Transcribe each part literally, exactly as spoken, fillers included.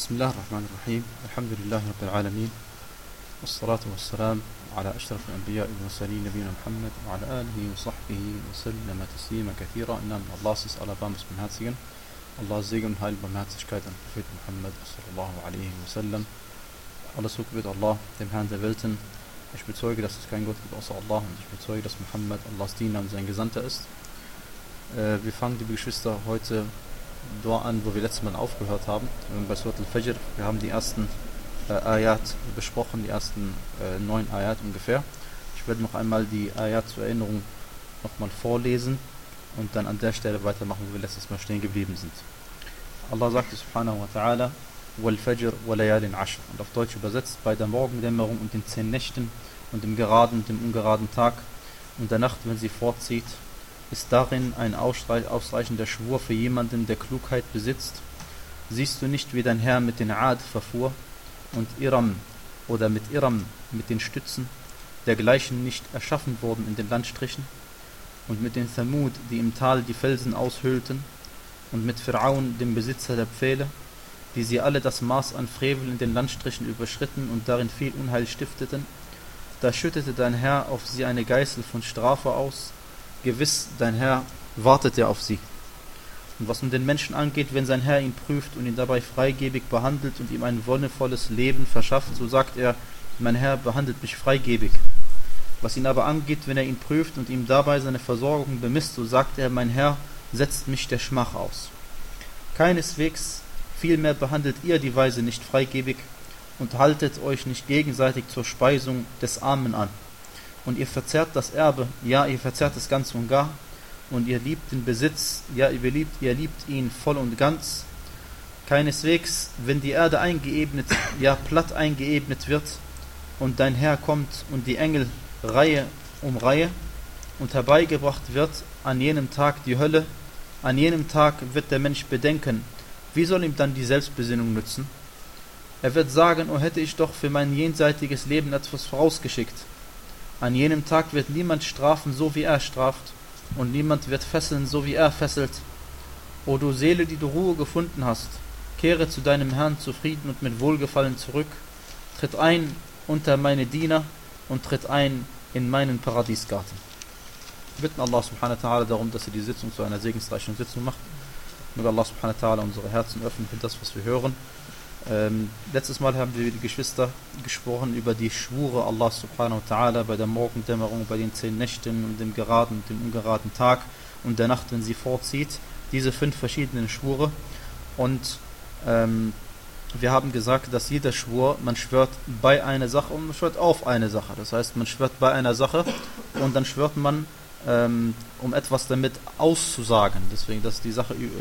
بسم الله الرحمن الرحيم الحمد لله رب العالمين والصلاة والسلام على أشرف الأنبياء والمرسلين نبينا محمد وعلى آله وصحبه وسلم تسليما كثيرا. Im Namen Allahs ist allerbarmers Barmherzigen. Allahs Segen und Heil, Barmherzigkeit an Prophet Muhammad sallallahu alaihi wasallam. Alles Lob wird Allah, dem Herrn der Welten. Ich bezeuge, dass es keinen Gott gibt außer Allah, und ich bezeuge, dass Muhammad Allahs Diener und sein Gesandter ist. Äh, wir fangen, liebe Geschwister, heute dort an, wo wir letztes Mal aufgehört haben, bei Surat al-Fajr. Wir haben die ersten äh, Ayat besprochen, die ersten äh, neun Ayat ungefähr. Ich werde noch einmal die Ayat zur Erinnerung nochmal vorlesen und dann an der Stelle weitermachen, wo wir letztes Mal stehen geblieben sind. Allah sagte subhanahu wa ta'ala, wal-Fajr wa-layalin ashr, und auf Deutsch übersetzt, bei der Morgendämmerung und den zehn Nächten und dem geraden und dem ungeraden Tag und der Nacht, wenn sie fortzieht, ist darin ein ausreichender Schwur für jemanden, der Klugheit besitzt. Siehst du nicht, wie dein Herr mit den Ad verfuhr und Iram oder mit Iram mit den Stützen, dergleichen nicht erschaffen wurden in den Landstrichen, und mit den Thamud, die im Tal die Felsen aushöhlten, und mit Fir'aun, dem Besitzer der Pfähle, die sie alle das Maß an Frevel in den Landstrichen überschritten und darin viel Unheil stifteten. Da schüttete dein Herr auf sie eine Geißel von Strafe aus. Gewiss, dein Herr wartet ja auf sie. Und was nun den Menschen angeht, wenn sein Herr ihn prüft und ihn dabei freigebig behandelt und ihm ein wonnevolles Leben verschafft, so sagt er, mein Herr behandelt mich freigebig. Was ihn aber angeht, wenn er ihn prüft und ihm dabei seine Versorgung bemisst, so sagt er, mein Herr setzt mich der Schmach aus. Keineswegs, vielmehr behandelt ihr die Weise nicht freigebig und haltet euch nicht gegenseitig zur Speisung des Armen an. Und ihr verzehrt das Erbe, ja, ihr verzehrt es ganz und gar, und ihr liebt den Besitz, ja, ihr liebt, ihr liebt ihn voll und ganz. Keineswegs, wenn die Erde eingeebnet, ja, platt eingeebnet wird, und dein Herr kommt und die Engel Reihe um Reihe, und herbeigebracht wird an jenem Tag die Hölle, an jenem Tag wird der Mensch bedenken, wie soll ihm dann die Selbstbesinnung nützen? Er wird sagen, oh, hätte ich doch für mein jenseitiges Leben etwas vorausgeschickt. An jenem Tag wird niemand strafen, so wie er straft, und niemand wird fesseln, so wie er fesselt. O du Seele, die du Ruhe gefunden hast, kehre zu deinem Herrn zufrieden und mit Wohlgefallen zurück, tritt ein unter meine Diener und tritt ein in meinen Paradiesgarten. Wir bitten Allah subhanahu wa ta'ala darum, dass er die Sitzung zu einer segensreichen Sitzung macht. Möge Allah subhanahu wa ta'ala unsere Herzen öffnen für das, was wir hören. Ähm, letztes Mal haben wir, die Geschwister, gesprochen über die Schwure Allah subhanahu wa ta'ala bei der Morgendämmerung, bei den zehn Nächten und dem geraden und dem ungeraden Tag und der Nacht, wenn sie vorzieht. Diese fünf verschiedenen Schwure. Und ähm, wir haben gesagt, dass jeder Schwur, man schwört bei einer Sache und man schwört auf eine Sache. Das heißt, man schwört bei einer Sache und dann schwört man, ähm, um etwas damit auszusagen. Deswegen, dass die Sache, äh,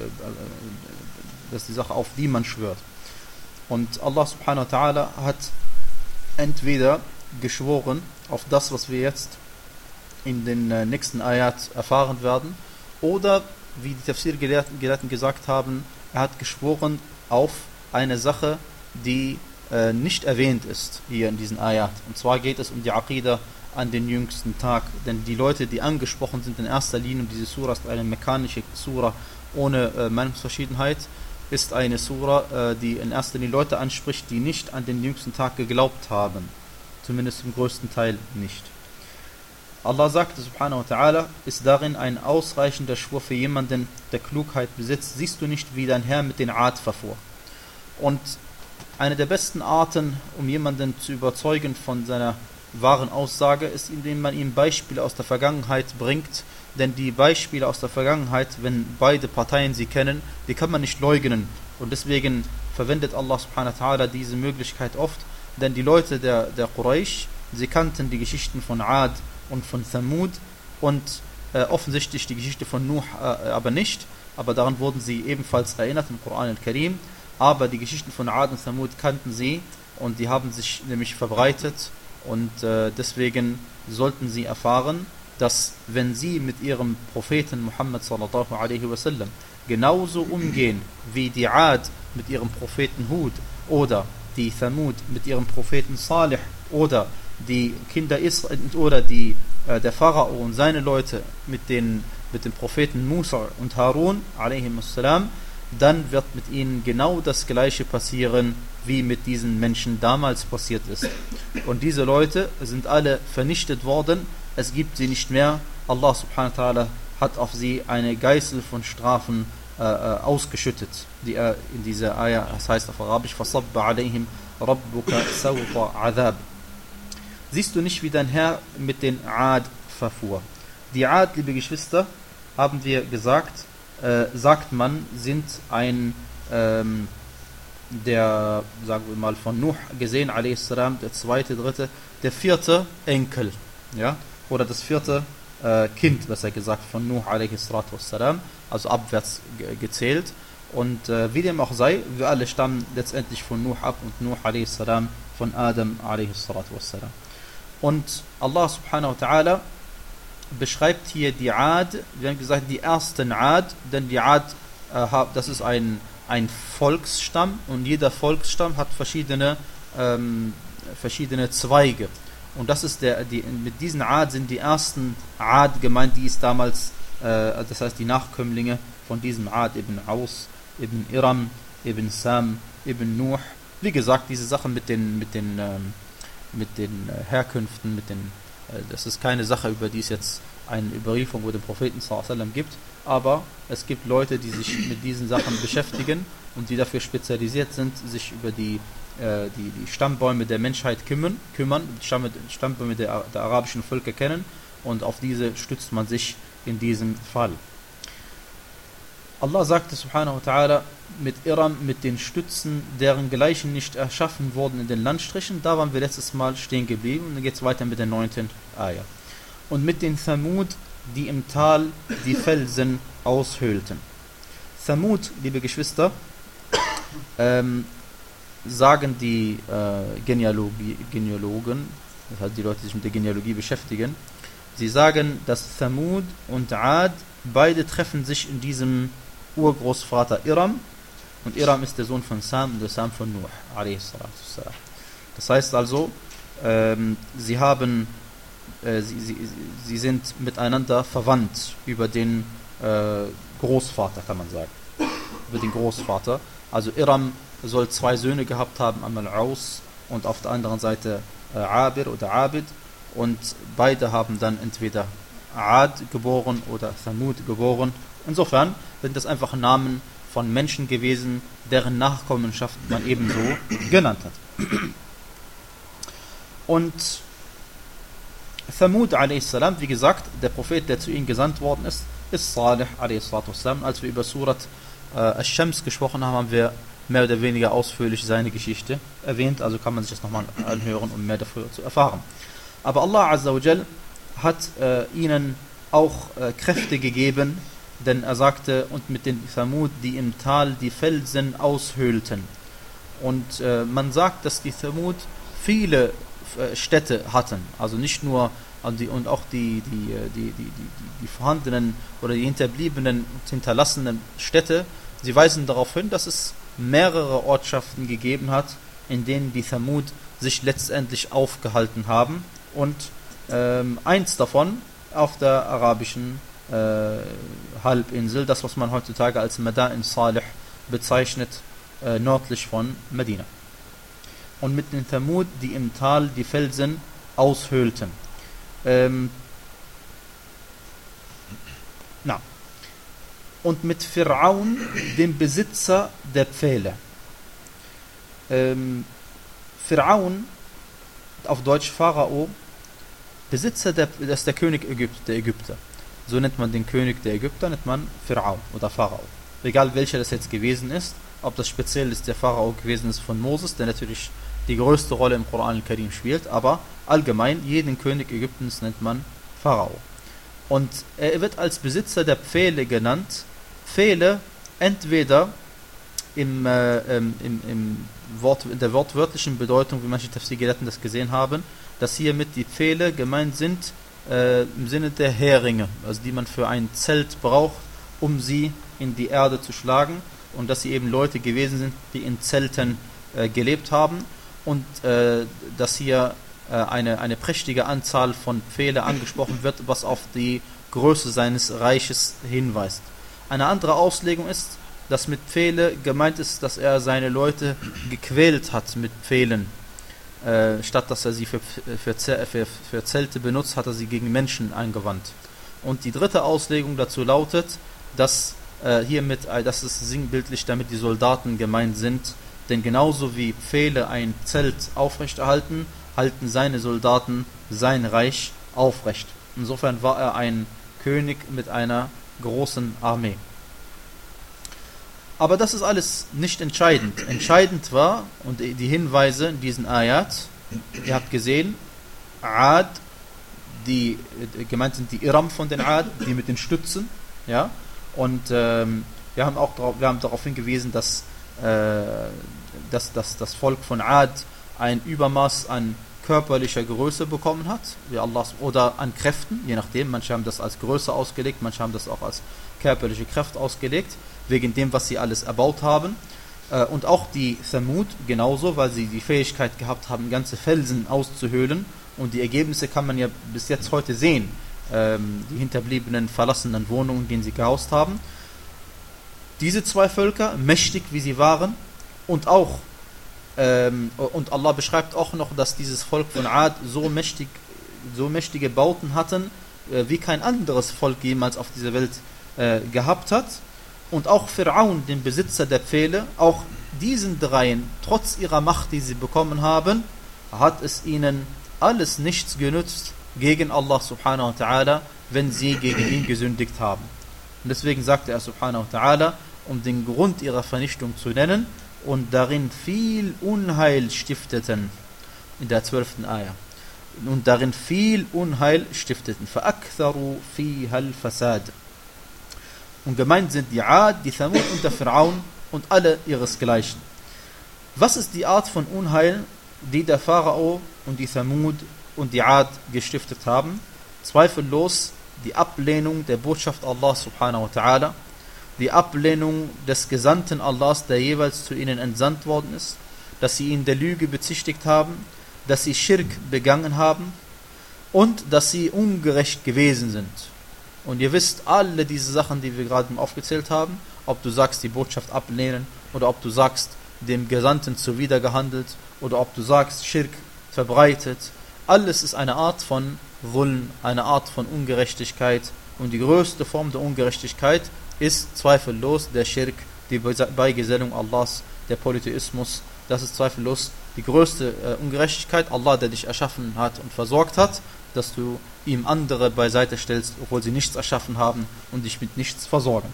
dass die Sache, auf die man schwört. Und Allah subhanahu wa ta'ala hat entweder geschworen auf das, was wir jetzt in den äh, nächsten Ayat erfahren werden, oder, wie die Tafsir-Gelehrten gesagt haben, er hat geschworen auf eine Sache, die äh, nicht erwähnt ist hier in diesen Ayat. Und zwar geht es um die Aqidah an den jüngsten Tag. Denn die Leute, die angesprochen sind in erster Linie, diese Surah ist eine mekanische Surah ohne äh, Meinungsverschiedenheit, ist eine Surah, äh, die in erster Linie Leute anspricht, die nicht an den jüngsten Tag geglaubt haben. Zumindest im größten Teil nicht. Allah sagte subhanahu wa ta'ala, ist darin ein ausreichender Schwur für jemanden, der Klugheit besitzt. Siehst du nicht, wie dein Herr mit den Ad verfuhr? Und eine der besten Arten, um jemanden zu überzeugen von seiner wahren Aussage, ist, indem man ihm Beispiele aus der Vergangenheit bringt. Denn die Beispiele aus der Vergangenheit, wenn beide Parteien sie kennen, die kann man nicht leugnen. Und deswegen verwendet Allah subhanahu wa ta'ala diese Möglichkeit oft. Denn die Leute der, der Quraysh, sie kannten die Geschichten von Ad und von Thamud und äh, offensichtlich die Geschichte von Nuh äh, aber nicht. Aber daran wurden sie ebenfalls erinnert im Koran al-Karim. Aber die Geschichten von Ad und Thamud kannten sie und die haben sich nämlich verbreitet. Und äh, deswegen sollten sie erfahren, dass wenn sie mit ihrem Propheten Muhammad sallallahu alaihi wasallam genauso umgehen wie die Ad mit ihrem Propheten Hud oder die Thamud mit ihrem Propheten Salih oder die Kinder Israel oder die, äh, der Pharao und seine Leute mit den, mit den Propheten Musa und Harun alaihi wassalam, dann wird mit ihnen genau das Gleiche passieren, wie mit diesen Menschen damals passiert ist. Und diese Leute sind alle vernichtet worden, es gibt sie nicht mehr. Allah subhanahu wa ta'ala hat auf sie eine Geißel von Strafen äh, ausgeschüttet, die er in dieser Ayah, das heißt auf Arabisch, فَصَبَّ عَلَيْهِمْ رَبُّكَ سَوْطَ عَذَابٍ. Siehst du nicht, wie dein Herr mit den Ad verfuhr? Die Ad, liebe Geschwister, haben wir gesagt, äh, sagt man, sind ein, ähm, der, sagen wir mal, von Nuh gesehen, a s, der zweite, dritte, der vierte Enkel, ja, oder das vierte äh, Kind, besser gesagt, von Nuh a s, also abwärts ge gezählt. Und äh, wie dem auch sei, wir alle stammen letztendlich von Nuh ab und Nuh a s von Adam a s. Und Allah subhanahu wa ta'ala beschreibt hier die Ad, wir haben gesagt, die ersten Ad, denn die Ad, äh, das ist ein, ein Volksstamm und jeder Volksstamm hat verschiedene, ähm, verschiedene Zweige. Und das ist der, die, mit diesen Ad sind die ersten Ad gemeint, die es damals, äh, das heißt die Nachkömmlinge von diesem Ad, Ibn Aus, Ibn Iram, Ibn Sam, Ibn Nuh. Wie gesagt, diese Sachen mit den, mit den, ähm, mit den äh, Herkünften, mit den das ist keine Sache, über die es jetzt eine Überlieferung über den Propheten sallallahu alaihi wasallam gibt, aber es gibt Leute, die sich mit diesen Sachen beschäftigen und die dafür spezialisiert sind, sich über die, äh, die, die Stammbäume der Menschheit kümmern, kümmern die Stamm, Stammbäume der, der arabischen Völker kennen, und auf diese stützt man sich in diesem Fall. Allah sagte subhanahu wa ta'ala mit Iram, mit den Stützen, deren Gleichen nicht erschaffen wurden in den Landstrichen. Da waren wir letztes Mal stehen geblieben und dann geht es weiter mit der neunten Ayah. Und mit den Thamud, die im Tal die Felsen aushöhlten. Thamud, liebe Geschwister, ähm, sagen die äh, Genealogie, Genealogen, das heißt die Leute, die sich mit der Genealogie beschäftigen, sie sagen, dass Thamud und Ad beide treffen sich in diesem Urgroßvater Iram, und Iram ist der Sohn von Sam und der Sam von Nuh a s. Das heißt also, ähm, sie haben äh, sie, sie, sie sind miteinander verwandt über den äh, Großvater, kann man sagen, über den Großvater. Also Iram soll zwei Söhne gehabt haben, einmal Aus und auf der anderen Seite äh, Abir oder Abid, und beide haben dann entweder Ad geboren oder Thamud geboren. Insofern sind das einfach Namen von Menschen gewesen, deren Nachkommenschaft man ebenso genannt hat. Und Thamud a s, wie gesagt, der Prophet, der zu ihnen gesandt worden ist, ist Salih a s. Als wir über Surat äh, Ash-Shams gesprochen haben, haben wir mehr oder weniger ausführlich seine Geschichte erwähnt, also kann man sich das nochmal anhören, um mehr dafür zu erfahren. Aber Allah Azza wa Jal hat äh, ihnen auch äh, Kräfte gegeben, denn er sagte, und mit den Thamud, die im Tal die Felsen aushöhlten. Und äh, man sagt, dass die Thamud viele äh, Städte hatten, also nicht nur, also die, und auch die, die, die, die, die, die vorhandenen oder die hinterbliebenen und hinterlassenen Städte, sie weisen darauf hin, dass es mehrere Ortschaften gegeben hat, in denen die Thamud sich letztendlich aufgehalten haben, und ähm, eins davon auf der arabischen äh, Halbinsel, das was man heutzutage als Madain Salih bezeichnet, äh, nördlich von Medina. Und mit den Thamud, die im Tal die Felsen aushöhlten. Ähm, na. Und mit Fir'aun, dem Besitzer der Pfähle. Ähm, Fir'aun, auf Deutsch Pharao, Besitzer, der, das ist der König Ägypt, der Ägypter. So nennt man den König der Ägypter, nennt man Fir'aun oder Pharao. Egal welcher das jetzt gewesen ist, ob das speziell ist der Pharao gewesen ist von Moses, der natürlich die größte Rolle im Koran al-Karim spielt, aber allgemein jeden König Ägyptens nennt man Pharao. Und er wird als Besitzer der Pfähle genannt. Pfähle entweder im, äh, im, im Wort, in der wortwörtlichen Bedeutung, wie manche Tafsir-Gelehrten das gesehen haben, dass hiermit die Pfähle gemeint sind äh, im Sinne der Heringe, also die man für ein Zelt braucht, um sie in die Erde zu schlagen, und dass sie eben Leute gewesen sind, die in Zelten äh, gelebt haben, und äh, dass hier äh, eine, eine prächtige Anzahl von Pfähle angesprochen wird, was auf die Größe seines Reiches hinweist. Eine andere Auslegung ist, dass mit Pfähle gemeint ist, dass er seine Leute gequält hat mit Pfählen. Äh, statt dass er sie für, für, für, für Zelte benutzt, hat er sie gegen Menschen eingewandt. Und die dritte Auslegung dazu lautet, dass äh, hiermit, äh, dass es sinnbildlich damit die Soldaten gemeint sind, denn genauso wie Pfähle ein Zelt aufrechterhalten, halten seine Soldaten sein Reich aufrecht. Insofern war er ein König mit einer großen Armee. Aber das ist alles nicht entscheidend. Entscheidend war, und die Hinweise in diesen Ayat, ihr habt gesehen, Ad, die gemeint sind die Iram von den Ad, die mit den Stützen, ja, und ähm, wir haben auch darauf, wir haben darauf hingewiesen, dass, äh, dass, dass das Volk von Ad ein Übermaß an körperlicher Größe bekommen hat, wie Allah, oder an Kräften, je nachdem, manche haben das als Größe ausgelegt, manche haben das auch als körperliche Kraft ausgelegt, wegen dem, was sie alles erbaut haben. Und auch die Thamud genauso, weil sie die Fähigkeit gehabt haben, ganze Felsen auszuhöhlen. Und die Ergebnisse kann man ja bis jetzt heute sehen. Die hinterbliebenen, verlassenen Wohnungen, die sie gehaust haben. Diese zwei Völker, mächtig wie sie waren, und auch, und Allah beschreibt auch noch, dass dieses Volk von Ad so mächtig, so mächtige Bauten hatten, wie kein anderes Volk jemals auf dieser Welt gehabt hat. Und auch Pharaon, den Besitzer der Pfähle, auch diesen dreien, trotz ihrer Macht, die sie bekommen haben, hat es ihnen alles nichts genützt gegen Allah subhanahu wa ta'ala, wenn sie gegen ihn gesündigt haben. Und deswegen sagte er subhanahu wa ta'ala, um den Grund ihrer Vernichtung zu nennen, und darin viel Unheil stifteten, in der zwölften Ayah, und darin viel Unheil stifteten. فَأَكْثَرُوا فِيهَا الْفَسَادِ. Und gemeint sind die Ad, die Thamud und der Pharaon und alle ihresgleichen. Was ist die Art von Unheil, die der Pharao und die Thamud und die Ad gestiftet haben? Zweifellos die Ablehnung der Botschaft Allah subhanahu wa ta'ala, die Ablehnung des Gesandten Allahs, der jeweils zu ihnen entsandt worden ist, dass sie ihn der Lüge bezichtigt haben, dass sie Schirk begangen haben und dass sie ungerecht gewesen sind. Und ihr wisst, alle diese Sachen, die wir gerade aufgezählt haben, ob du sagst, die Botschaft ablehnen, oder ob du sagst, dem Gesandten zuwider gehandelt, oder ob du sagst, Schirk verbreitet, alles ist eine Art von Dhulm, eine Art von Ungerechtigkeit. Und die größte Form der Ungerechtigkeit ist zweifellos der Schirk, die Beigesellung Allahs, der Polytheismus. Das ist zweifellos die größte äh, Ungerechtigkeit. Allah, der dich erschaffen hat und versorgt hat, dass du ihm andere beiseite stellst, obwohl sie nichts erschaffen haben und dich mit nichts versorgen.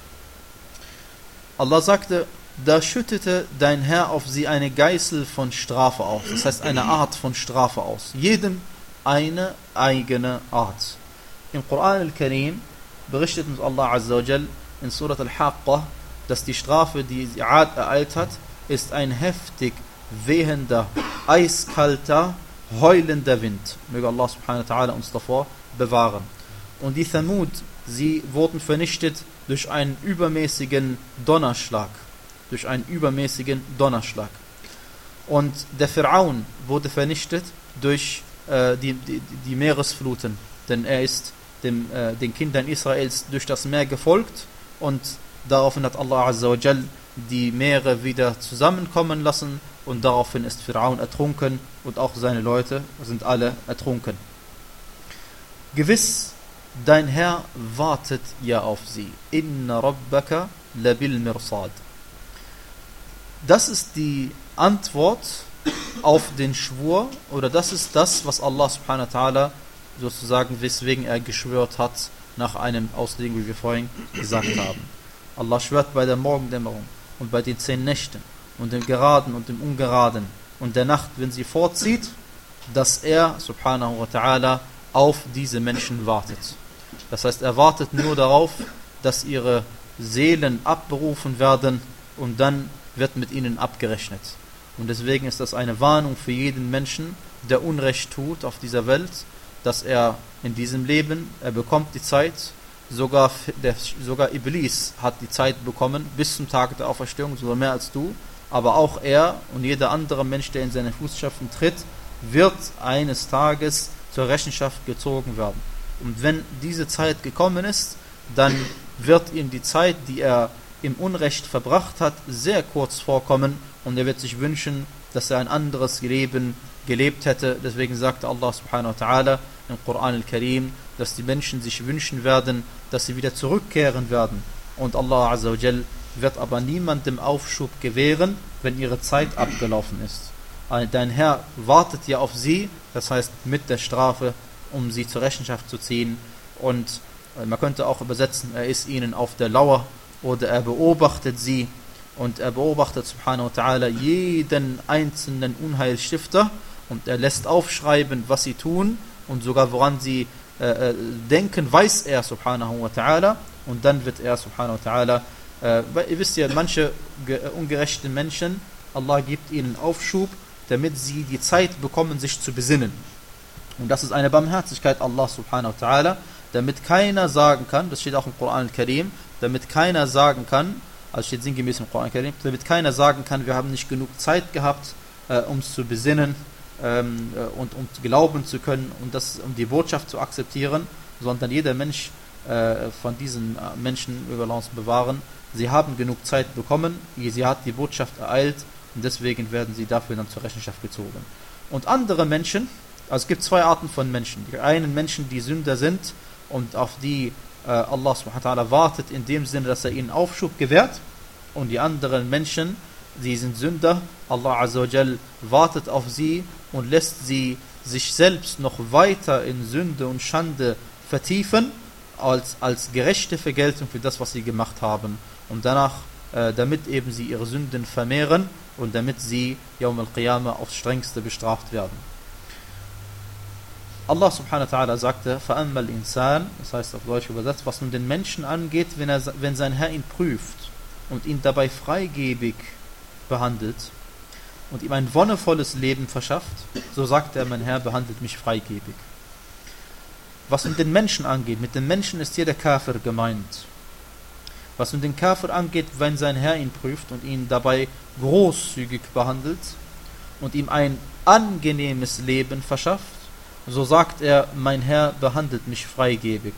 Allah sagte, da schüttete dein Herr auf sie eine Geißel von Strafe aus. Das heißt, eine Art von Strafe aus. Jedem eine eigene Art. Im Koran al-Karim berichtet uns Allah Azza wa Jal in Surat al-Haqqa, dass die Strafe, die Ad ereilt hat, ist ein heftig wehender, eiskalter, heulender Wind. Möge Allah subhanahu wa ta'ala uns davor bewahren. Und die Thamud, sie wurden vernichtet durch einen übermäßigen Donnerschlag. Durch einen übermäßigen Donnerschlag. Und der Pharaon wurde vernichtet durch äh, die, die, die Meeresfluten. Denn er ist dem, äh, den Kindern Israels durch das Meer gefolgt und daraufhin hat Allah Azza wa Jal die Meere wieder zusammenkommen lassen und daraufhin ist Pharaon ertrunken und auch seine Leute sind alle ertrunken. Gewiss, dein Herr wartet ja auf sie. Inna rabbaka labil mirsad. Das ist die Antwort auf den Schwur, oder das ist das, was Allah subhanahu wa ta'ala sozusagen, weswegen er geschwört hat, nach einem Auslegung, wie wir vorhin gesagt haben. Allah schwört bei der Morgendämmerung und bei den zehn Nächten und dem Geraden und dem Ungeraden und der Nacht, wenn sie vorzieht, dass er, subhanahu wa ta'ala, auf diese Menschen wartet. Das heißt, er wartet nur darauf, dass ihre Seelen abberufen werden und dann wird mit ihnen abgerechnet. Und deswegen ist das eine Warnung für jeden Menschen, der Unrecht tut auf dieser Welt, dass er in diesem Leben, er bekommt die Zeit, sogar, der, sogar Iblis hat die Zeit bekommen, bis zum Tag der Auferstehung, sogar mehr als du, aber auch er und jeder andere Mensch, der in seine Fußstapfen tritt, wird eines Tages zur Rechenschaft gezogen werden. Und wenn diese Zeit gekommen ist, dann wird ihm die Zeit, die er im Unrecht verbracht hat, sehr kurz vorkommen und er wird sich wünschen, dass er ein anderes Leben gelebt hätte. Deswegen sagte Allah subhanahu wa ta'ala im Koran al-Karim, dass die Menschen sich wünschen werden, dass sie wieder zurückkehren werden. Und Allah azza wa jal wird aber niemandem Aufschub gewähren, wenn ihre Zeit abgelaufen ist. Dein Herr wartet ja auf sie, das heißt mit der Strafe, um sie zur Rechenschaft zu ziehen. Und man könnte auch übersetzen, er ist ihnen auf der Lauer oder er beobachtet sie. Und er beobachtet subhanahu wa ta'ala jeden einzelnen Unheilstifter und er lässt aufschreiben, was sie tun und sogar woran sie äh, denken, weiß er subhanahu wa ta'ala. Und dann wird er subhanahu wa ta'ala, äh, weil ihr wisst ja, manche ungerechte Menschen, Allah gibt ihnen Aufschub, damit sie die Zeit bekommen, sich zu besinnen. Und das ist eine Barmherzigkeit Allah subhanahu wa ta'ala, damit keiner sagen kann, das steht auch im Koran al-Karim, damit keiner sagen kann, also steht sinngemäß im Koran al-Karim, damit keiner sagen kann, wir haben nicht genug Zeit gehabt, äh, um es zu besinnen ähm, äh, und um glauben zu können und das, um die Botschaft zu akzeptieren, sondern jeder Mensch äh, von diesen Menschen über uns bewahren. Sie haben genug Zeit bekommen, sie hat die Botschaft ereilt und deswegen werden sie dafür dann zur Rechenschaft gezogen. Und andere Menschen, also es gibt zwei Arten von Menschen. Die einen Menschen, die Sünder sind und auf die äh, Allah subhanahu wa ta'ala wartet in dem Sinne, dass er ihnen Aufschub gewährt. Und die anderen Menschen, die sind Sünder, Allah azza wa jal wartet auf sie und lässt sie sich selbst noch weiter in Sünde und Schande vertiefen, als, als gerechte Vergeltung für das, was sie gemacht haben. Und danach, äh, damit eben sie ihre Sünden vermehren und damit sie Yawm al-Qiyamah aufs Strengste bestraft werden. Allah subhanahu wa ta'ala sagte, فَأَمَّا الْإِنسَانِ, das heißt auf Deutsch übersetzt, was nun den Menschen angeht, wenn, er, wenn sein Herr ihn prüft und ihn dabei freigebig behandelt und ihm ein wonnevolles Leben verschafft, so sagt er, mein Herr behandelt mich freigebig. Was nun den Menschen angeht, mit dem Menschen ist hier der Kafir gemeint. Was nun den Kafir angeht, wenn sein Herr ihn prüft und ihn dabei großzügig behandelt und ihm ein angenehmes Leben verschafft, so sagt er, mein Herr behandelt mich freigebig.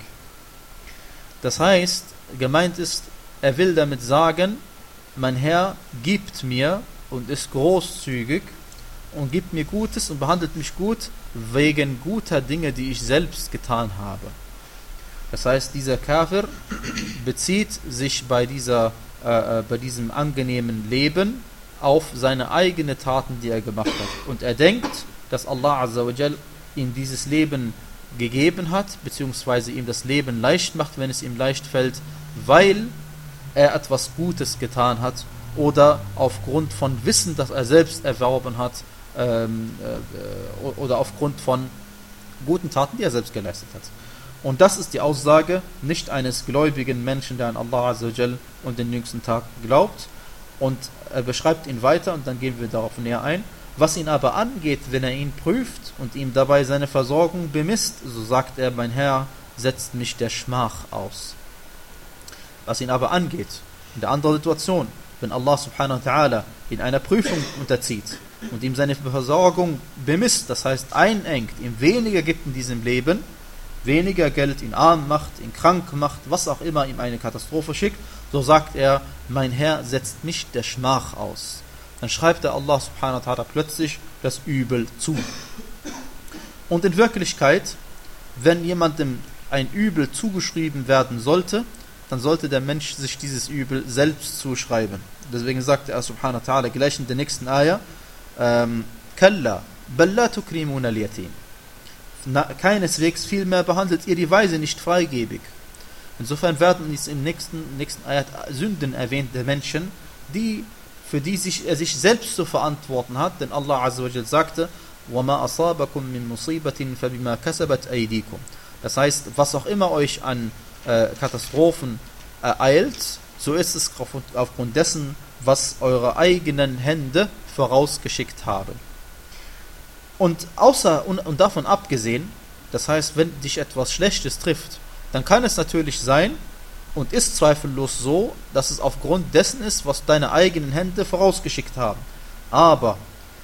Das heißt, gemeint ist, er will damit sagen, mein Herr gibt mir und ist großzügig und gibt mir Gutes und behandelt mich gut wegen guter Dinge, die ich selbst getan habe. Das heißt, dieser Kafir bezieht sich bei, dieser, äh, bei diesem angenehmen Leben auf seine eigenen Taten, die er gemacht hat. Und er denkt, dass Allah azza wa jal ihm dieses Leben gegeben hat, beziehungsweise ihm das Leben leicht macht, wenn es ihm leicht fällt, weil er etwas Gutes getan hat oder aufgrund von Wissen, das er selbst erworben hat, ähm, äh, oder aufgrund von guten Taten, die er selbst geleistet hat. Und das ist die Aussage nicht eines gläubigen Menschen, der an Allah azza wa jal und den jüngsten Tag glaubt. Und er beschreibt ihn weiter und dann gehen wir darauf näher ein. Was ihn aber angeht, wenn er ihn prüft und ihm dabei seine Versorgung bemisst, so sagt er, mein Herr setzt mich der Schmach aus. Was ihn aber angeht, in der anderen Situation, wenn Allah subhanahu wa ta'ala ihn einer Prüfung unterzieht und ihm seine Versorgung bemisst, das heißt einengt, ihm weniger gibt in diesem Leben, weniger Geld, ihn arm macht, ihn krank macht, was auch immer ihm eine Katastrophe schickt, so sagt er, mein Herr setzt mich der Schmach aus. Dann schreibt er Allah subhanahu wa ta'ala plötzlich das Übel zu. Und in Wirklichkeit, wenn jemandem ein Übel zugeschrieben werden sollte, dann sollte der Mensch sich dieses Übel selbst zuschreiben. Deswegen sagt er subhanahu wa ta'ala gleich in der nächsten Ayah, Kalla, bal la tukrimuna al-yatim. Keineswegs vielmehr behandelt ihr die Weise nicht freigebig. Insofern werden dies im nächsten, nächsten Ayat Sünden erwähnt der Menschen, die für die sich, er sich selbst zu verantworten hat, denn Allah azza wa jal sagte, وَمَا أَصَابَكُم مِّن مُصِيبَةٍ فَبِمَا كَسَبَتْ أَيْدِيكُم. Das heißt, was auch immer euch an äh, Katastrophen ereilt, so ist es aufgrund, aufgrund dessen, was eure eigenen Hände vorausgeschickt haben. Und, außer, und, und davon abgesehen, das heißt, wenn dich etwas Schlechtes trifft, dann kann es natürlich sein, und ist zweifellos so, dass es aufgrund dessen ist, was deine eigenen Hände vorausgeschickt haben. Aber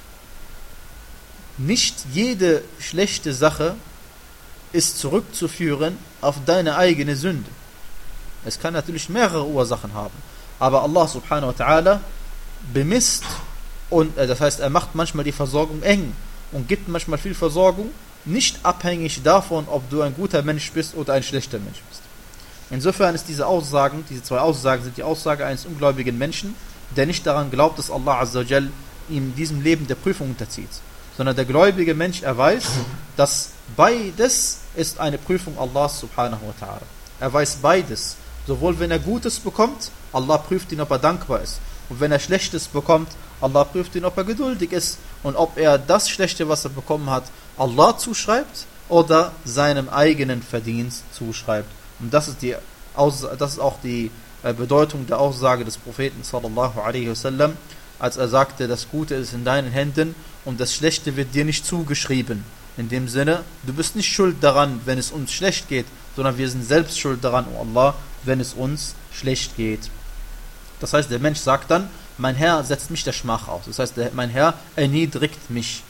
nicht jede schlechte Sache ist zurückzuführen auf deine eigene Sünde. Es kann natürlich mehrere Ursachen haben. Aber Allah subhanahu wa ta'ala bemisst, und äh, das heißt, er macht manchmal die Versorgung eng und gibt manchmal viel Versorgung, nicht abhängig davon, ob du ein guter Mensch bist oder ein schlechter Mensch bist. Insofern ist diese Aussagen, diese zwei Aussagen sind die Aussage eines ungläubigen Menschen, der nicht daran glaubt, dass Allah Azza wa Jal ihm in diesem Leben der Prüfung unterzieht, sondern der gläubige Mensch, er weiß, dass beides ist eine Prüfung Allahs subhanahu wa ta'ala. Er weiß beides. Sowohl wenn er Gutes bekommt, Allah prüft ihn, ob er dankbar ist. Und wenn er Schlechtes bekommt, Allah prüft ihn, ob er geduldig ist. Und ob er das Schlechte, was er bekommen hat, Allah zuschreibt oder seinem eigenen Verdienst zuschreibt. Und das ist, die Aus- das ist auch die äh, Bedeutung der Aussage des Propheten sallallahu alaihi wasallam, als er sagte, das Gute ist in deinen Händen und das Schlechte wird dir nicht zugeschrieben. In dem Sinne, du bist nicht schuld daran, wenn es uns schlecht geht, sondern wir sind selbst schuld daran, oh Allah, wenn es uns schlecht geht. Das heißt, der Mensch sagt dann, mein Herr setzt mich der Schmach aus. Das heißt, der, mein Herr erniedrigt mich.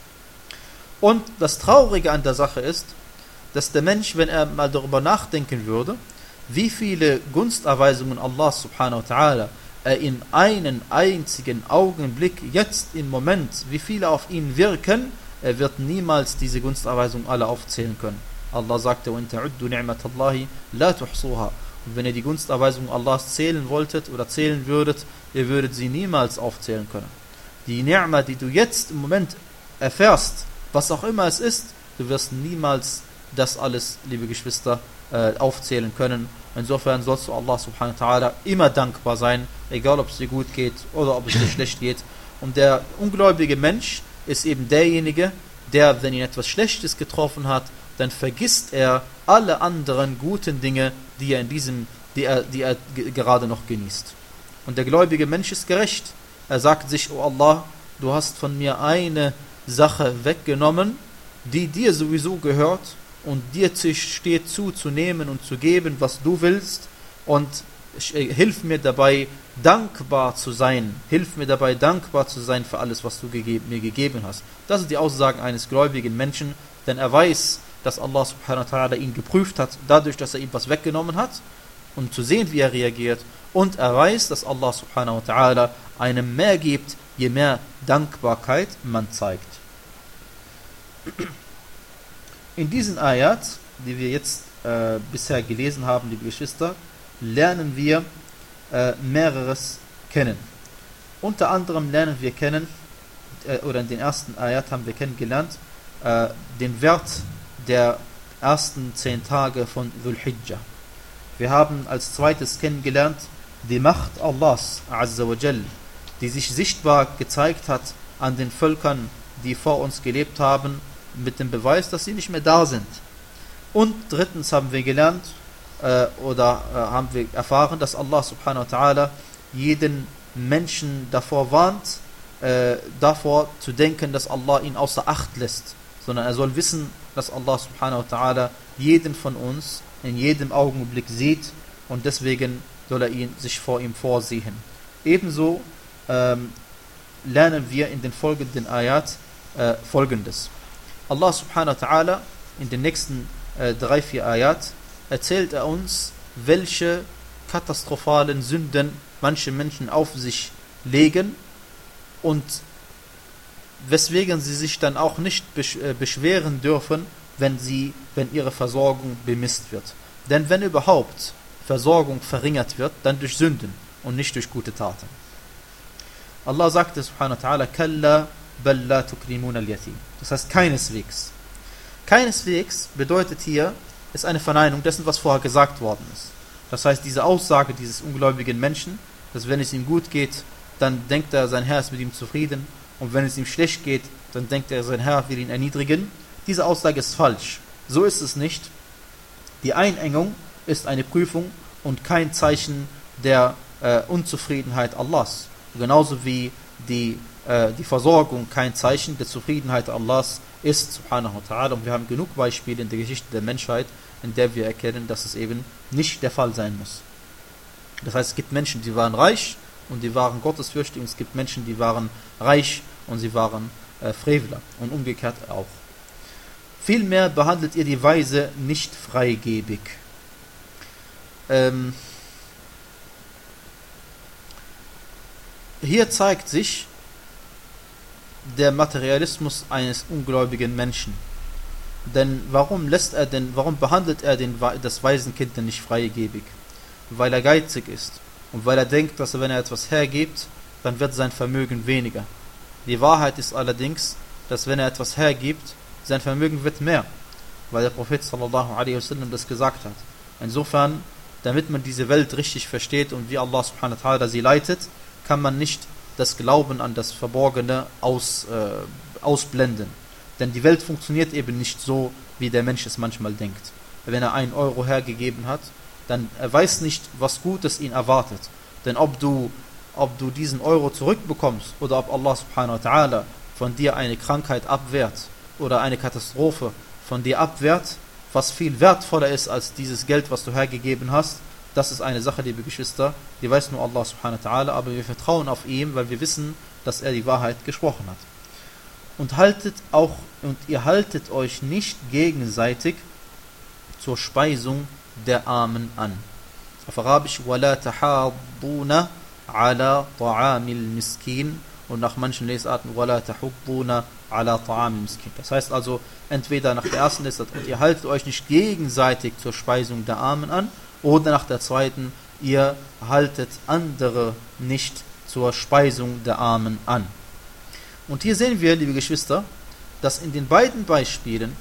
Und das Traurige an der Sache ist, dass der Mensch, wenn er mal darüber nachdenken würde, wie viele Gunsterweisungen Allah subhanahu wa ta'ala er in einen einzigen Augenblick, jetzt im Moment, wie viele auf ihn wirken, er wird niemals diese Gunsterweisungen alle aufzählen können. Allah sagte, وَإِن تَعُدُّوا نِعْمَةَ اللَّهِ لَا تُحْصُوهَا. Und wenn ihr die Gunsterweisungen Allahs zählen wolltet oder zählen würdet, ihr würdet sie niemals aufzählen können. Die Ni'ma, die du jetzt im Moment erfährst, was auch immer es ist, du wirst niemals das alles, liebe Geschwister, äh, aufzählen können. Insofern sollst du Allah subhanahu wa ta'ala immer dankbar sein, egal ob es dir gut geht oder ob es dir schlecht geht. Und der ungläubige Mensch ist eben derjenige, der, wenn ihn etwas Schlechtes getroffen hat, dann vergisst er alle anderen guten Dinge, die er in diesem, die er, die er g- gerade noch genießt. Und der gläubige Mensch ist gerecht. Er sagt sich, oh Allah, du hast von mir eine Sache weggenommen, die dir sowieso gehört, und dir steht zu, zu nehmen und zu geben, was du willst, und hilf mir dabei, dankbar zu sein. Hilf mir dabei, dankbar zu sein für alles, was du gegeben, mir gegeben hast. Das sind die Aussagen eines gläubigen Menschen, denn er weiß, dass Allah subhanahu wa ta'ala ihn geprüft hat, dadurch, dass er ihm was weggenommen hat, um zu sehen, wie er reagiert. Und er weiß, dass Allah subhanahu wa ta'ala einem mehr gibt, je mehr Dankbarkeit man zeigt. In diesen Ayat, die wir jetzt äh, bisher gelesen haben, liebe Geschwister, lernen wir äh, mehreres kennen. Unter anderem lernen wir kennen, äh, oder in den ersten Ayat haben wir kennengelernt, äh, den Wert der ersten zehn Tage von Dhul Hijjah. Wir haben als zweites kennengelernt die Macht Allahs Azza wa Jal, die sich sichtbar gezeigt hat an den Völkern, die vor uns gelebt haben, mit dem Beweis, dass sie nicht mehr da sind. Und drittens haben wir gelernt äh, oder äh, haben wir erfahren, dass Allah subhanahu wa ta'ala jeden Menschen davor warnt, äh, davor zu denken, dass Allah ihn außer Acht lässt, sondern er soll wissen, dass Allah subhanahu wa ta'ala jeden von uns in jedem Augenblick sieht, und deswegen soll er ihn sich vor ihm vorsehen. Ebenso ähm, lernen wir in den folgenden Ayat äh, folgendes. Allah subhanahu wa ta'ala in den nächsten äh, drei, vier Ayat erzählt er uns, welche katastrophalen Sünden manche Menschen auf sich legen und weswegen sie sich dann auch nicht besch- äh, beschweren dürfen, wenn sie, wenn ihre Versorgung bemisst wird. Denn wenn überhaupt Versorgung verringert wird, dann durch Sünden und nicht durch gute Taten. Allah sagte subhanahu wa ta'ala, Kalla bal la tukrimun al-yatim. Das heißt keineswegs. Keineswegs bedeutet hier, ist eine Verneinung dessen, was vorher gesagt worden ist. Das heißt, diese Aussage dieses ungläubigen Menschen, dass wenn es ihm gut geht, dann denkt er, sein Herr ist mit ihm zufrieden, und wenn es ihm schlecht geht, dann denkt er, sein Herr will ihn erniedrigen. Diese Aussage ist falsch. So ist es nicht. Die Einengung ist eine Prüfung und kein Zeichen der äh, Unzufriedenheit Allahs. Genauso wie die, äh, die Versorgung kein Zeichen der Zufriedenheit Allahs ist, subhanahu wa ta'ala. Und wir haben genug Beispiele in der Geschichte der Menschheit, in der wir erkennen, dass es eben nicht der Fall sein muss. Das heißt, es gibt Menschen, die waren reich und die waren gottesfürchtig, und es gibt Menschen, die waren reich und sie waren äh, Frevler, und umgekehrt auch. Vielmehr behandelt ihr die Weise nicht freigebig. Ähm, hier zeigt sich der Materialismus eines ungläubigen Menschen. Denn warum lässt er denn, warum behandelt er den, das Waisenkind denn nicht freigebig? Weil er geizig ist und weil er denkt, dass er, wenn er etwas hergibt, dann wird sein Vermögen weniger. Die Wahrheit ist allerdings, dass wenn er etwas hergibt, sein Vermögen wird mehr, weil der Prophet sallallahu alaihi wasallam das gesagt hat. Insofern, damit man diese Welt richtig versteht und wie Allah subhanahu wa ta'ala sie leitet, kann man nicht das Glauben an das Verborgene aus, äh, ausblenden. Denn die Welt funktioniert eben nicht so, wie der Mensch es manchmal denkt. Wenn er einen Euro hergegeben hat, dann er weiß nicht, was Gutes ihn erwartet. Denn ob du, ob du diesen Euro zurückbekommst oder ob Allah subhanahu wa ta'ala von dir eine Krankheit abwehrt oder eine Katastrophe von dir abwehrt, was viel wertvoller ist als dieses Geld, was du hergegeben hast, das ist eine Sache, liebe Geschwister, die weiß nur Allah subhanahu wa ta'ala, aber wir vertrauen auf ihn, weil wir wissen, dass er die Wahrheit gesprochen hat. Und haltet auch, und ihr haltet euch nicht gegenseitig zur Speisung der Armen an. Auf Arabisch, وَلَا تَحَاضُّونَ عَلَى طَعَامِ الْمِسْكِينَ und nach manchen Lesarten, وَلَا تَحُضُّونَ عَلَى طَعَامِ الْمِسْكِينَ. Das heißt also, entweder nach der ersten Lesart, und ihr haltet euch nicht gegenseitig zur Speisung der Armen an, oder nach der zweiten, ihr haltet andere nicht zur Speisung der Armen an. Und hier sehen wir, liebe Geschwister, dass in den beiden Beispielen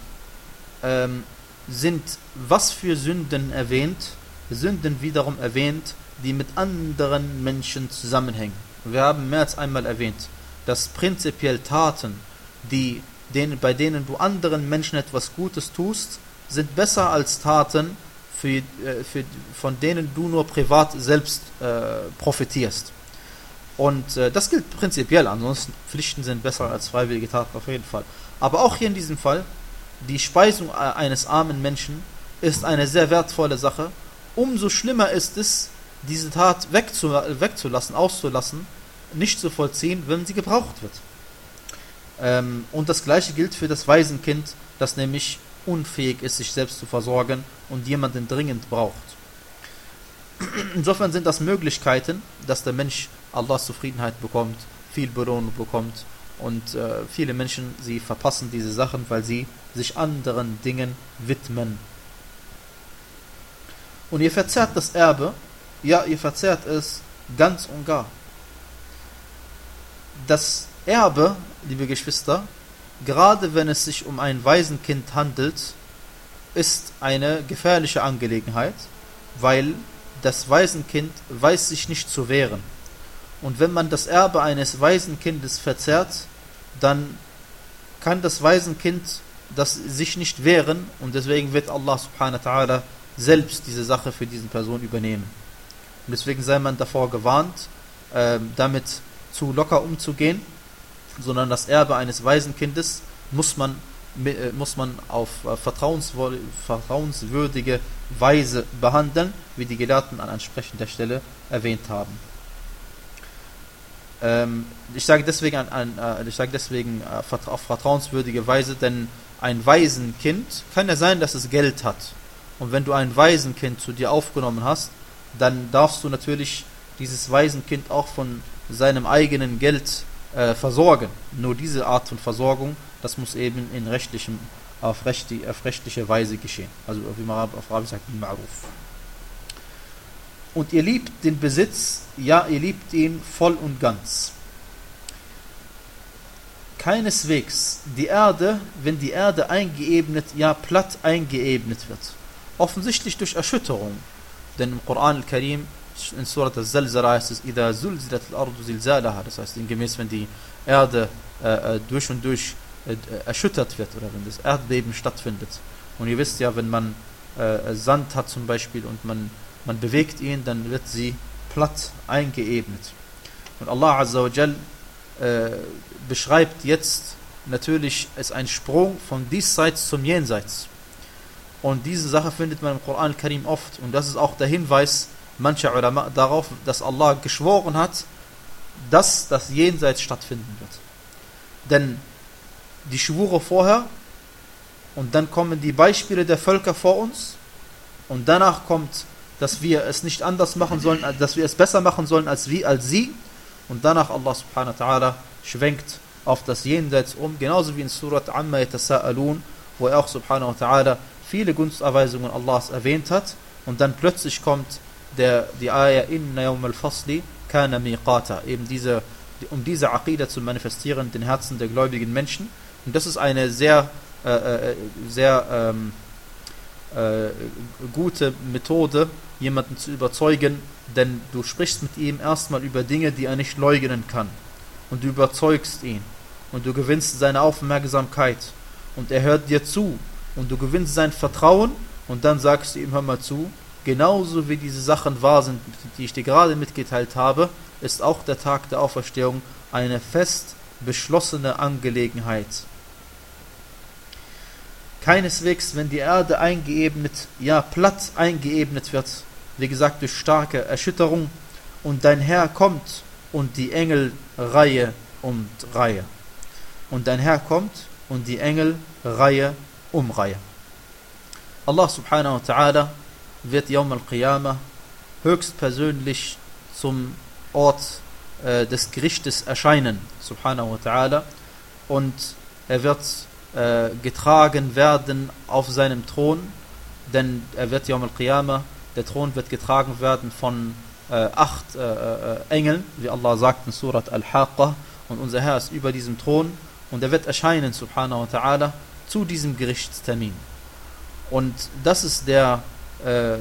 ähm, sind was für Sünden erwähnt, Sünden wiederum erwähnt, die mit anderen Menschen zusammenhängen. Wir haben mehr als einmal erwähnt, dass prinzipiell Taten, die, denen, bei denen du anderen Menschen etwas Gutes tust, sind besser als Taten, für, äh, für, von denen du nur privat selbst äh, profitierst. Und äh, das gilt prinzipiell, ansonsten Pflichten sind besser als freiwillige Taten auf jeden Fall. Aber auch hier in diesem Fall, die Speisung eines armen Menschen ist eine sehr wertvolle Sache. Umso schlimmer ist es, diese Tat wegzu, wegzulassen, auszulassen, nicht zu vollziehen, wenn sie gebraucht wird. Ähm, und das gleiche gilt für das Waisenkind, das nämlich unfähig ist, sich selbst zu versorgen und jemanden dringend braucht. Insofern sind das Möglichkeiten, dass der Mensch Allahs Zufriedenheit bekommt, viel Belohnung bekommt und äh, viele Menschen, sie verpassen diese Sachen, weil sie sich anderen Dingen widmen. Und ihr verzehrt das Erbe, ja, ihr verzehrt es ganz und gar. Das Erbe, liebe Geschwister, gerade wenn es sich um ein Waisenkind handelt, ist eine gefährliche Angelegenheit, weil das Waisenkind weiß sich nicht zu wehren. Und wenn man das Erbe eines Waisenkindes verzehrt, dann kann das Waisenkind das sich nicht wehren und deswegen wird Allah subhanahu wa ta'ala selbst diese Sache für diese Person übernehmen. Und deswegen sei man davor gewarnt, äh, damit zu locker umzugehen, sondern das Erbe eines Waisenkindes muss man, äh, muss man auf äh, vertrauenswürdige Weise behandeln, wie die Gelehrten an entsprechender Stelle erwähnt haben. Ähm, ich sage deswegen, an, an, äh, ich sage deswegen äh, auf vertrauenswürdige Weise, denn ein Waisenkind kann ja sein, dass es Geld hat. Und wenn du ein Waisenkind zu dir aufgenommen hast, dann darfst du natürlich dieses Waisenkind auch von seinem eigenen Geld äh, versorgen. Nur diese Art von Versorgung, das muss eben in rechtlichem, auf, rechtli, auf rechtliche Weise geschehen. Also wie man auf Arabisch sagt, Ma'ruf. Und ihr liebt den Besitz, ja, ihr liebt ihn voll und ganz. Keineswegs die Erde, wenn die Erde eingeebnet, ja platt eingeebnet wird. Offensichtlich durch Erschütterung. Denn im Koran al-Karim, in Surat al-Zalzala heißt es, إِذَا زُلْزِلَتِ الْأَرْضُ زِلْزَالَهَا. Das heißt, gemäß, wenn die Erde äh, durch und durch äh, erschüttert wird oder wenn das Erdbeben stattfindet. Und ihr wisst ja, wenn man äh, Sand hat zum Beispiel und man, man bewegt ihn, dann wird sie platt eingeebnet. Und Allah Azza wa Jal äh, beschreibt jetzt, natürlich ist ein Sprung von diesseits zum Jenseits. Und diese Sache findet man im Koran al-Karim oft. Und das ist auch der Hinweis mancher Ulama darauf, dass Allah geschworen hat, dass das Jenseits stattfinden wird. Denn die Schwure vorher und dann kommen die Beispiele der Völker vor uns und danach kommt, dass wir es nicht anders machen sollen, dass wir es besser machen sollen als, wie, als sie und danach Allah subhanahu wa ta'ala schwenkt auf das Jenseits um, genauso wie in Surat Amma yatasa'alun, wo er auch subhanahu wa ta'ala viele Gunsterweisungen Allahs erwähnt hat, und dann plötzlich kommt der, die Ayah Inna yawm al-fasli kana miqata, eben diese, um diese Aqidah zu manifestieren in den Herzen der gläubigen Menschen. Und das ist eine sehr, äh, sehr ähm, äh, gute Methode, jemanden zu überzeugen, denn du sprichst mit ihm erstmal über Dinge, die er nicht leugnen kann. Und du überzeugst ihn. Und du gewinnst seine Aufmerksamkeit. Und er hört dir zu. Und du gewinnst sein Vertrauen. Und dann sagst du ihm, hör mal zu, genauso wie diese Sachen wahr sind, die ich dir gerade mitgeteilt habe, ist auch der Tag der Auferstehung eine fest beschlossene Angelegenheit. Keineswegs, wenn die Erde eingeebnet, ja platt eingeebnet wird, wie gesagt durch starke Erschütterung, und dein Herr kommt und die Engel Reihe um Reihe. Und dein Herr kommt und die Engel Reihe um Reihe. Allah subhanahu wa ta'ala wird Yawm al-Qiyamah höchstpersönlich zum Ort äh, des Gerichtes erscheinen, subhanahu wa ta'ala, und er wird äh, getragen werden auf seinem Thron, denn er wird Yawm al-Qiyamah, der Thron wird getragen werden von äh, acht äh, äh, Engeln, wie Allah sagt in Surat Al-Haqqa, und unser Herr ist über diesem Thron und er wird erscheinen, subhanahu wa ta'ala, zu diesem Gerichtstermin. Und das ist der, äh,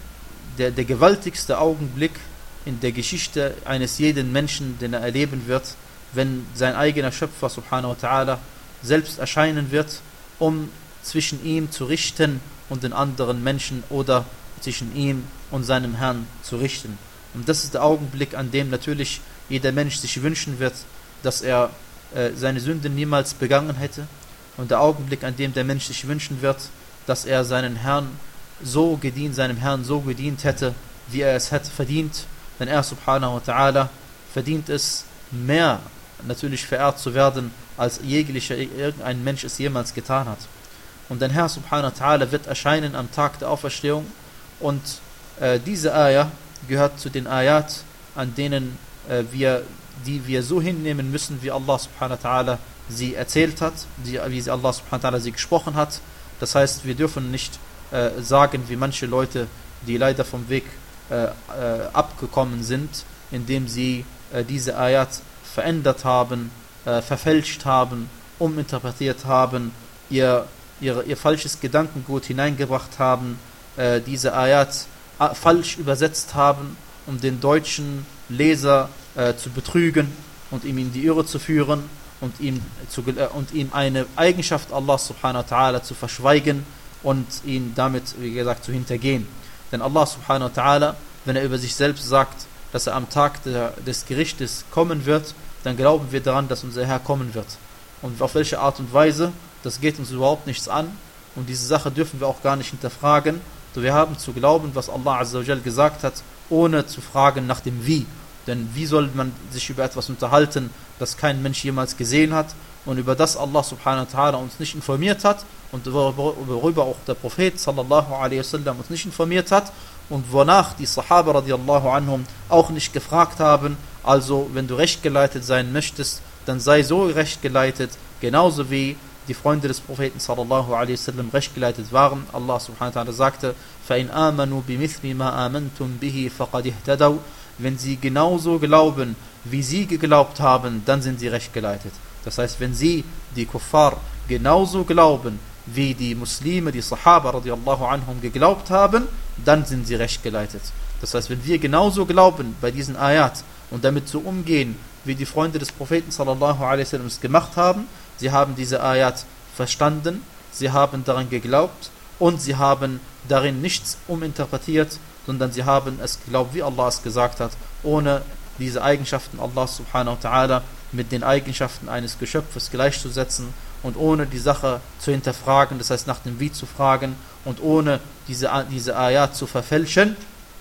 der, der gewaltigste Augenblick in der Geschichte eines jeden Menschen, den er erleben wird, wenn sein eigener Schöpfer, subhanahu wa ta'ala, selbst erscheinen wird, um zwischen ihm zu richten und den anderen Menschen oder zwischen ihm und seinem Herrn zu richten. Und das ist der Augenblick, an dem natürlich jeder Mensch sich wünschen wird, dass er äh, seine Sünden niemals begangen hätte, und der Augenblick, an dem der Mensch sich wünschen wird, dass er seinen Herrn so gedient, seinem Herrn so gedient hätte, wie er es hätte verdient, denn er subhanahu wa ta'ala verdient es, mehr natürlich verehrt zu werden, als jeglicher irgendein Mensch es jemals getan hat. Und dein Herr subhanahu wa ta'ala wird erscheinen am Tag der Auferstehung, und äh, diese Ayah gehört zu den Ayat, an denen äh, wir, die wir so hinnehmen müssen, wie Allah subhanahu wa ta'ala sie erzählt hat, die, wie sie Allah subhanahu wa ta'ala sie gesprochen hat. Das heißt, wir dürfen nicht äh, sagen, wie manche Leute, die leider vom Weg äh, äh, abgekommen sind, indem sie äh, diese Ayat verändert haben, äh, verfälscht haben, uminterpretiert haben, ihr, ihr, ihr falsches Gedankengut hineingebracht haben, äh, diese Ayat äh, falsch übersetzt haben, um den deutschen Leser äh, zu betrügen und ihm in die Irre zu führen und ihm, zu, äh, und ihm eine Eigenschaft Allah subhanahu wa ta'ala zu verschweigen und ihn damit, wie gesagt, zu hintergehen. Denn Allah subhanahu wa ta'ala, wenn er über sich selbst sagt, dass er am Tag der, des Gerichtes kommen wird, dann glauben wir daran, dass unser Herr kommen wird. Und auf welche Art und Weise, das geht uns überhaupt nichts an, und diese Sache dürfen wir auch gar nicht hinterfragen. So, wir haben zu glauben, was Allah azza wa jal gesagt hat, ohne zu fragen nach dem Wie. Denn wie soll man sich über etwas unterhalten, das kein Mensch jemals gesehen hat, und über das Allah subhanahu wa ta'ala uns nicht informiert hat, und worüber auch der Prophet sallallahu alaihi wasallam uns nicht informiert hat, und wonach die Sahaba radiallahu anhum auch nicht gefragt haben. Also, wenn du rechtgeleitet sein möchtest, dann sei so rechtgeleitet, genauso wie die Freunde des Propheten sallallahu alaihi wasallam rechtgeleitet waren. Allah subhanahu wa ta'ala sagte, فَإِنْ آمَنُوا بِمِثْلِ مَا آمَنْتُمْ بِهِ فَقَدْ اهْتَدَوْا. Wenn sie genauso glauben, wie sie geglaubt haben, dann sind sie rechtgeleitet. Das heißt, wenn sie, die Kuffar, genauso glauben, wie die Muslime, die Sahaba radiallahu anhum geglaubt haben, dann sind sie rechtgeleitet. Das heißt, wenn wir genauso glauben bei diesen Ayat und damit so umgehen, wie die Freunde des Propheten sallallahu alaihi wasallam es gemacht haben, sie haben diese Ayat verstanden, sie haben daran geglaubt und sie haben darin nichts uminterpretiert, sondern sie haben es geglaubt, wie Allah es gesagt hat, ohne diese Eigenschaften Allah subhanahu wa ta'ala mit den Eigenschaften eines Geschöpfes gleichzusetzen und ohne die Sache zu hinterfragen, das heißt nach dem Wie zu fragen, und ohne diese, diese Ayat zu verfälschen,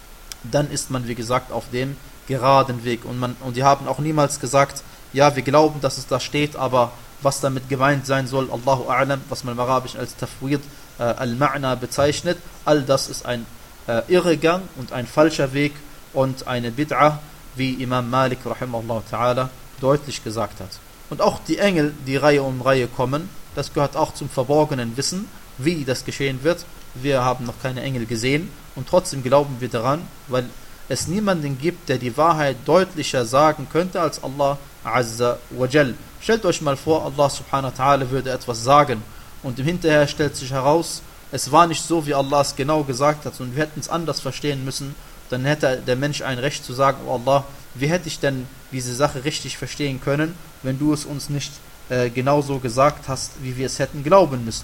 dann ist man, wie gesagt, auf dem geraden Weg. Und, man, und die haben auch niemals gesagt, ja, wir glauben, dass es da steht, aber was damit gemeint sein soll, Allahu A'lam, was man im Arabischen als Tafwid äh, al-Ma'na bezeichnet, all das ist ein äh, Irrgang und ein falscher Weg und eine Bid'ah, wie Imam Malik rahimahullah ta'ala deutlich gesagt hat. Und auch die Engel, die Reihe um Reihe kommen, das gehört auch zum verborgenen Wissen, wie das geschehen wird. Wir haben noch keine Engel gesehen und trotzdem glauben wir daran, weil es niemanden gibt, der die Wahrheit deutlicher sagen könnte als Allah Azza wa Jal. Stellt euch mal vor, Allah subhanahu wa ta'ala würde etwas sagen und im Hinterher stellt sich heraus, es war nicht so, wie Allah es genau gesagt hat und wir hätten es anders verstehen müssen. Dann hätte der Mensch ein Recht zu sagen, oh Allah, wie hätte ich denn diese Sache richtig verstehen können, wenn du es uns nicht äh, genauso gesagt hast, wie wir es hätten glauben müssen.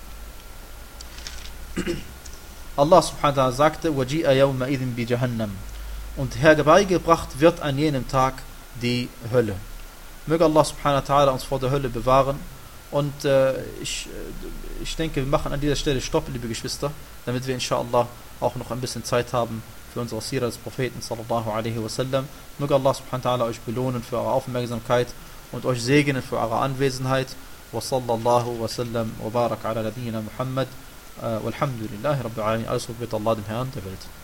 Allah subhanahu wa ta'ala sagte, وَجِئَ يَوْمَئِذٍ بِجَهَنَّمْ und herbeigebracht wird an jenem Tag die Hölle. Möge Allah subhanahu wa ta'ala uns vor der Hölle bewahren. Und äh, ich, ich denke, wir machen an dieser Stelle Stopp, liebe Geschwister, damit wir inshallah auch noch ein bisschen Zeit haben für unsere Sira des Propheten sallallahu alaihi wasallam. Möge Allah subhanahu wa ta'ala euch belohnen für eure Aufmerksamkeit und euch segnen für eure Anwesenheit. Wa sallallahu wa sallam wa barak ala nabiyyina Muhammad. Walhamdulillahi rabbil alamin. Alles wird Allah dem Herrn der Welt.